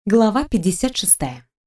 Глава 56.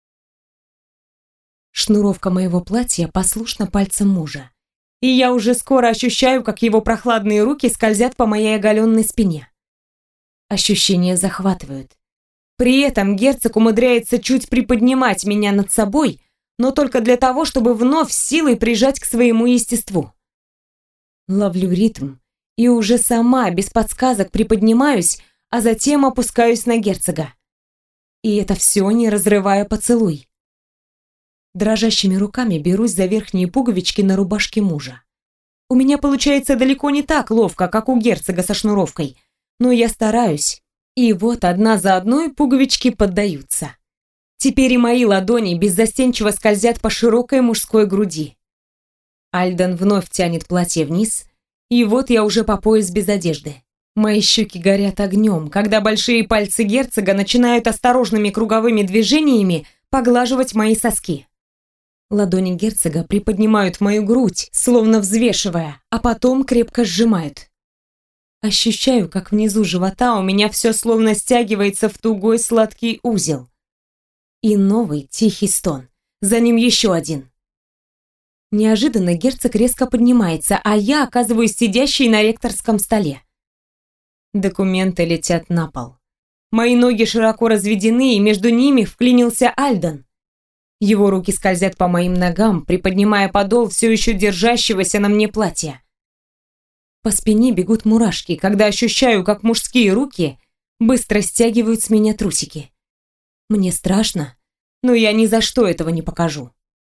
Шнуровка моего платья послушна пальцам мужа, и я уже скоро ощущаю, как его прохладные руки скользят по моей оголенной спине. Ощущения захватывают. При этом герцог умудряется чуть приподнимать меня над собой, но только для того, чтобы вновь силой прижать к своему естеству. Ловлю ритм и уже сама, без подсказок, приподнимаюсь, а затем опускаюсь на герцога. И это все не разрывая поцелуй. Дрожащими руками берусь за верхние пуговички на рубашке мужа. У меня получается далеко не так ловко, как у герцога со шнуровкой, но я стараюсь, и вот одна за одной пуговички поддаются. Теперь и мои ладони беззастенчиво скользят по широкой мужской груди. Альден вновь тянет платье вниз, и вот я уже по пояс без одежды. Мои щеки горят огнем, когда большие пальцы герцога начинают осторожными круговыми движениями поглаживать мои соски. Ладони герцога приподнимают мою грудь, словно взвешивая, а потом крепко сжимают. Ощущаю, как внизу живота у меня все словно стягивается в тугой сладкий узел. И новый тихий стон. За ним еще один. Неожиданно герцог резко поднимается, а я оказываюсь сидящей на ректорском столе. Документы летят на пол. Мои ноги широко разведены, и между ними вклинился Альден. Его руки скользят по моим ногам, приподнимая подол все еще держащегося на мне платья. По спине бегут мурашки, когда ощущаю, как мужские руки быстро стягивают с меня трусики. Мне страшно, но я ни за что этого не покажу.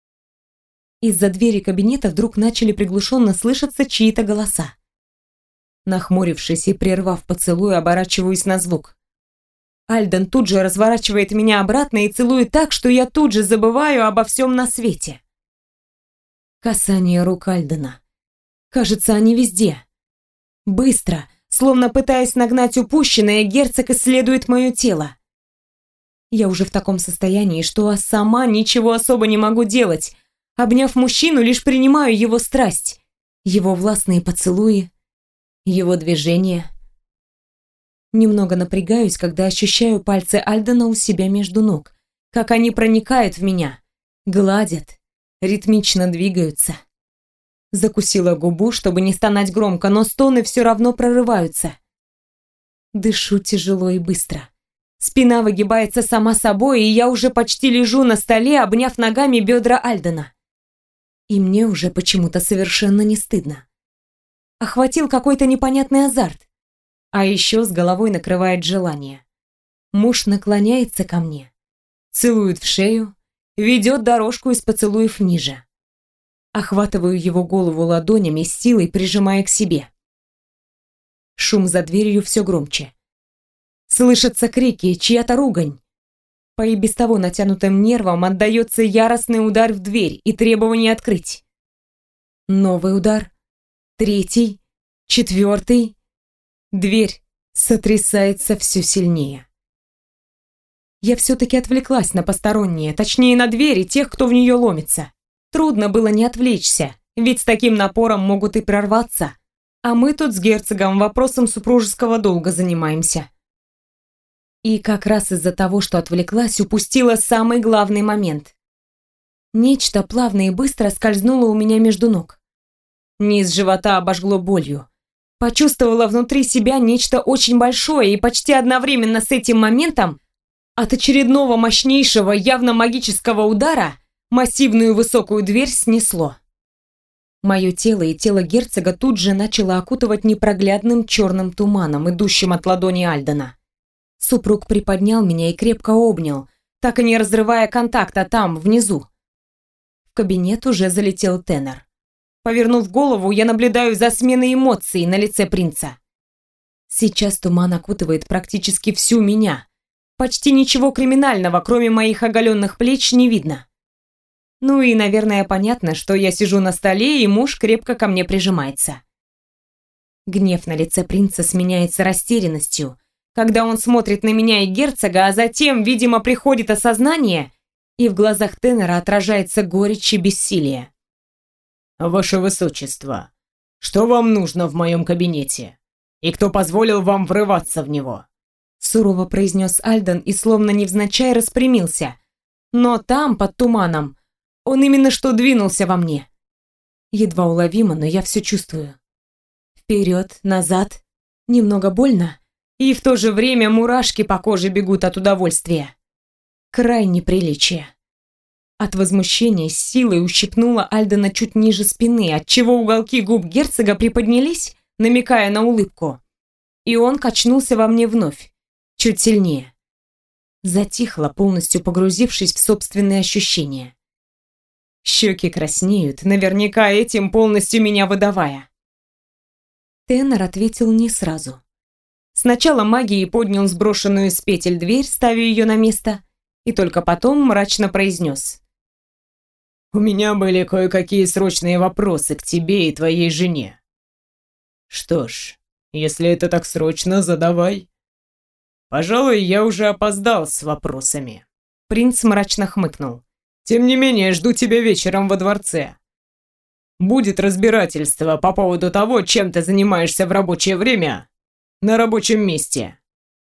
Из-за двери кабинета вдруг начали приглушенно слышаться чьи-то голоса. Нахмурившись и прервав поцелуй, оборачиваюсь на звук. Альден тут же разворачивает меня обратно и целует так, что я тут же забываю обо всем на свете. Касание рук Альдена. Кажется, они везде. Быстро, словно пытаясь нагнать упущенное, герцог исследует мое тело. Я уже в таком состоянии, что сама ничего особо не могу делать. Обняв мужчину, лишь принимаю его страсть, его властные поцелуи, его движения. Немного напрягаюсь, когда ощущаю пальцы Альдена у себя между ног, как они проникают в меня, гладят, ритмично двигаются. Закусила губу, чтобы не стонать громко, но стоны все равно прорываются. Дышу тяжело и быстро. Спина выгибается сама собой, и я уже почти лежу на столе, обняв ногами бедра Альдена. И мне уже почему-то совершенно не стыдно. Охватил какой-то непонятный азарт. А еще с головой накрывает желание. Муж наклоняется ко мне, целует в шею, ведет дорожку из поцелуев ниже. Охватываю его голову ладонями, с силой прижимая к себе. Шум за дверью все громче. Слышатся крики, чья-то ругань. По и без того натянутым нервам отдается яростный удар в дверь и требование открыть. Новый удар. Третий. Четвертый. Дверь сотрясается все сильнее. Я все-таки отвлеклась на посторонние, точнее на двери тех, кто в нее ломится. Трудно было не отвлечься, ведь с таким напором могут и прорваться. А мы тут с герцогом вопросом супружеского долга занимаемся. И как раз из-за того, что отвлеклась, упустила самый главный момент. Нечто плавно и быстро скользнуло у меня между ног. Низ живота обожгло болью. Почувствовала внутри себя нечто очень большое, и почти одновременно с этим моментом от очередного мощнейшего, явно магического удара массивную высокую дверь снесло. Мое тело и тело герцога тут же начало окутывать непроглядным черным туманом, идущим от ладони Альдена. Супруг приподнял меня и крепко обнял, так и не разрывая контакта там, внизу. В кабинет уже залетел тенор. Повернув голову, я наблюдаю за сменой эмоций на лице принца. Сейчас туман окутывает практически всю меня. Почти ничего криминального, кроме моих оголенных плеч, не видно. Ну и, наверное, понятно, что я сижу на столе, и муж крепко ко мне прижимается. Гнев на лице принца сменяется растерянностью, когда он смотрит на меня и герцога, а затем, видимо, приходит осознание, и в глазах тенора отражается горечь и бессилие. «Ваше Высочество, что вам нужно в моем кабинете? И кто позволил вам врываться в него? сурово произнес Альден и словно невзначай распрямился. Но там, под туманом, он именно что двинулся во мне. Едва уловимо, но я все чувствую. Вперед, назад, немного больно, и в то же время мурашки по коже бегут от удовольствия. Край неприличия. От возмущения с силой ущипнула Альдена чуть ниже спины, отчего уголки губ герцога приподнялись, намекая на улыбку. И он качнулся во мне вновь, чуть сильнее. Затихла, полностью погрузившись в собственные ощущения. Щеки краснеют, наверняка этим полностью меня выдавая. Тенор ответил не сразу. Сначала магией поднял сброшенную с петель дверь, ставя ее на место, и только потом мрачно произнес: «У меня были кое-какие срочные вопросы к тебе и твоей жене». «Что ж, если это так срочно, задавай». «Пожалуй, я уже опоздал с вопросами». Принц мрачно хмыкнул. «Тем не менее, жду тебя вечером во дворце. Будет разбирательство по поводу того, чем ты занимаешься в рабочее время на рабочем месте».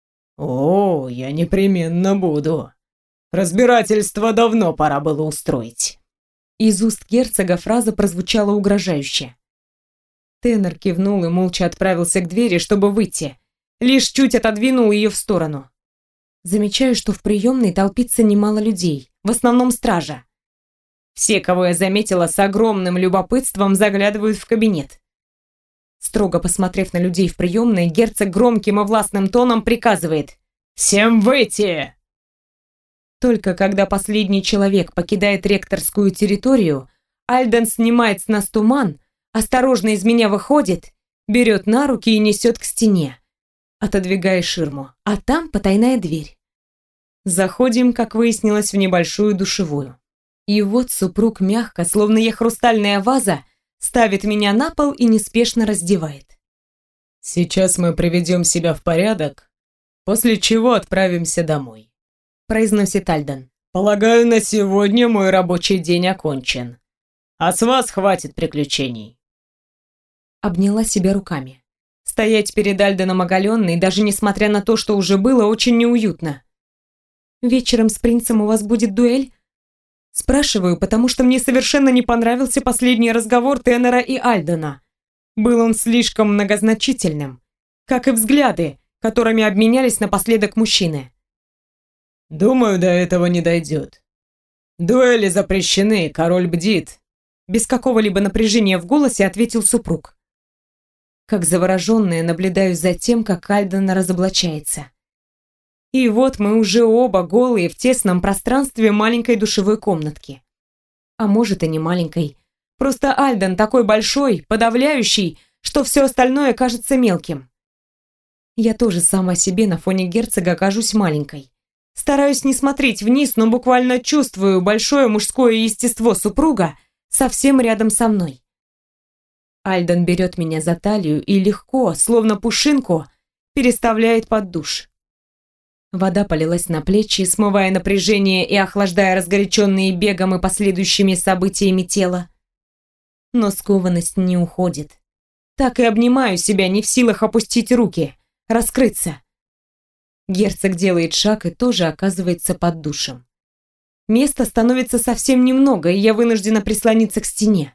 «О, я непременно буду. Разбирательство давно пора было устроить». Из уст герцога фраза прозвучала угрожающе. Тенор кивнул и молча отправился к двери, чтобы выйти. Лишь чуть отодвинул ее в сторону. Замечаю, что в приемной толпится немало людей, в основном стража. Все, кого я заметила, с огромным любопытством заглядывают в кабинет. Строго посмотрев на людей в приемной, герцог громким и властным тоном приказывает: «Всем выйти!» Только когда последний человек покидает ректорскую территорию, Альден снимает с нас туман, осторожно из меня выходит, берет на руки и несет к стене, отодвигая ширму, а там потайная дверь. Заходим, как выяснилось, в небольшую душевую. И вот супруг мягко, словно я хрустальная ваза, ставит меня на пол и неспешно раздевает. «Сейчас мы приведем себя в порядок, после чего отправимся домой», произносит Альден. «Полагаю, на сегодня мой рабочий день окончен. А с вас хватит приключений». Обняла себя руками. Стоять перед Альденом оголенной, даже несмотря на то, что уже было, очень неуютно. «Вечером с принцем у вас будет дуэль?» Спрашиваю, потому что мне совершенно не понравился последний разговор Тенора и Альдена. Был он слишком многозначительным, как и взгляды, которыми обменялись напоследок мужчины. «Думаю, до этого не дойдет. Дуэли запрещены, король бдит», без какого-либо напряжения в голосе ответил супруг. Как завороженная наблюдаю за тем, как Альден разоблачается. И вот мы уже оба голые в тесном пространстве маленькой душевой комнатки. А может и не маленькой. Просто Альден такой большой, подавляющий, что все остальное кажется мелким. Я тоже сама себе на фоне герцога кажусь маленькой. Стараюсь не смотреть вниз, но буквально чувствую большое мужское естество супруга совсем рядом со мной. Альден берет меня за талию и легко, словно пушинку, переставляет под душ. Вода полилась на плечи, смывая напряжение и охлаждая разгоряченные бегом и последующими событиями тело. Но скованность не уходит. Так и обнимаю себя, не в силах опустить руки, раскрыться. Герцог делает шаг и тоже оказывается под душем. Места становится совсем немного, и я вынуждена прислониться к стене.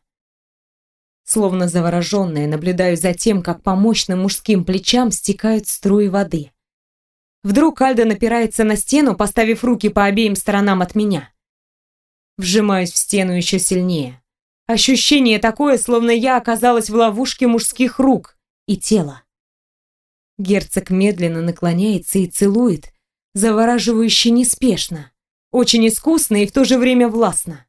Словно завороженная, наблюдаю за тем, как по мощным мужским плечам стекают струи воды. Вдруг Альден опирается на стену, поставив руки по обеим сторонам от меня. Вжимаюсь в стену еще сильнее. Ощущение такое, словно я оказалась в ловушке мужских рук и тела. Герцог медленно наклоняется и целует, завораживающе неспешно, очень искусно и в то же время властно.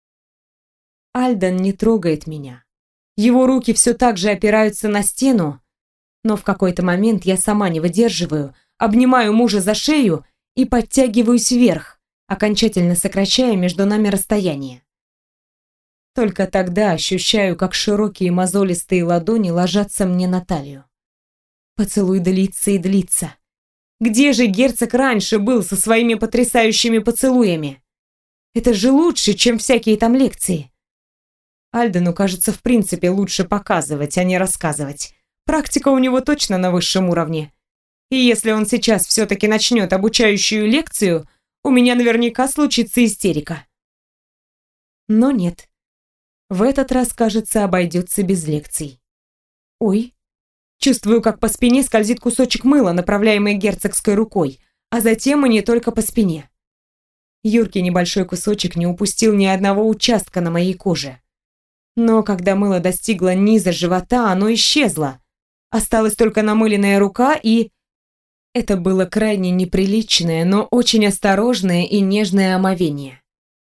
Альден не трогает меня. Его руки все так же опираются на стену, но в какой-то момент я сама не выдерживаю, обнимаю мужа за шею и подтягиваюсь вверх, окончательно сокращая между нами расстояние. Только тогда ощущаю, как широкие мозолистые ладони ложатся мне на талию. Поцелуй длится и длится. Где же герцог раньше был со своими потрясающими поцелуями? Это же лучше, чем всякие там лекции. Альдену, кажется, в принципе лучше показывать, а не рассказывать. Практика у него точно на высшем уровне. И если он сейчас все-таки начнет обучающую лекцию, у меня наверняка случится истерика. Но нет. В этот раз, кажется, обойдется без лекций. Ой. Чувствую, как по спине скользит кусочек мыла, направляемый герцогской рукой, а затем и не только по спине. Юркий небольшой кусочек не упустил ни одного участка на моей коже. Но когда мыло достигло низа живота, оно исчезло. Осталась только намыленная рука, и... Это было крайне неприличное, но очень осторожное и нежное омовение.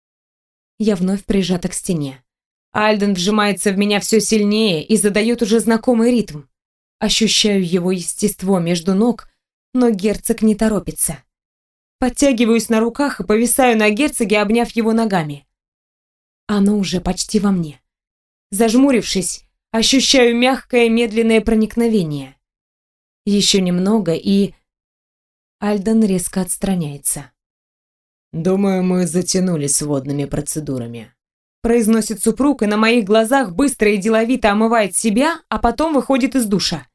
Я вновь прижата к стене. Альден вжимается в меня все сильнее и задает уже знакомый ритм. Ощущаю его естество между ног, но герцог не торопится. Подтягиваюсь на руках и повисаю на герцоге, обняв его ногами. Оно уже почти во мне. Зажмурившись, ощущаю мягкое медленное проникновение. Еще немного, и... Альден резко отстраняется. «Думаю, мы затянули с водными процедурами», произносит супруг и на моих глазах быстро и деловито омывает себя, а потом выходит из душа.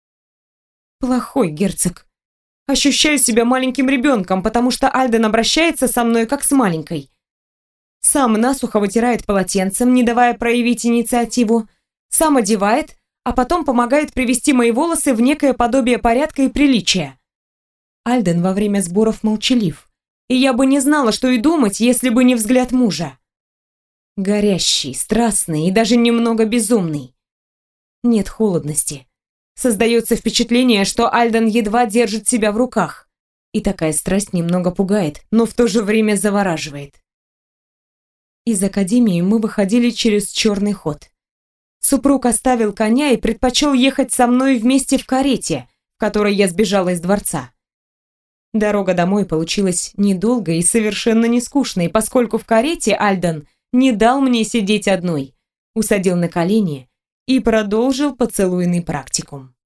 Плохой герцог. Ощущаю себя маленьким ребенком, потому что Альден обращается со мной как с маленькой. Сам насухо вытирает полотенцем, не давая проявить инициативу, сам одевает, а потом помогает привести мои волосы в некое подобие порядка и приличия. Альден во время сборов молчалив, и я бы не знала, что и думать, если бы не взгляд мужа. Горящий, страстный и даже немного безумный. Нет холодности. Создается впечатление, что Альден едва держит себя в руках. И такая страсть немного пугает, но в то же время завораживает. Из академии мы выходили через черный ход. Супруг оставил коня и предпочел ехать со мной вместе в карете, в которой я сбежала из дворца. Дорога домой получилась недолгой и совершенно не скучной, поскольку в карете Альден не дал мне сидеть одной, усадил на колени и продолжил поцелуйный практикум.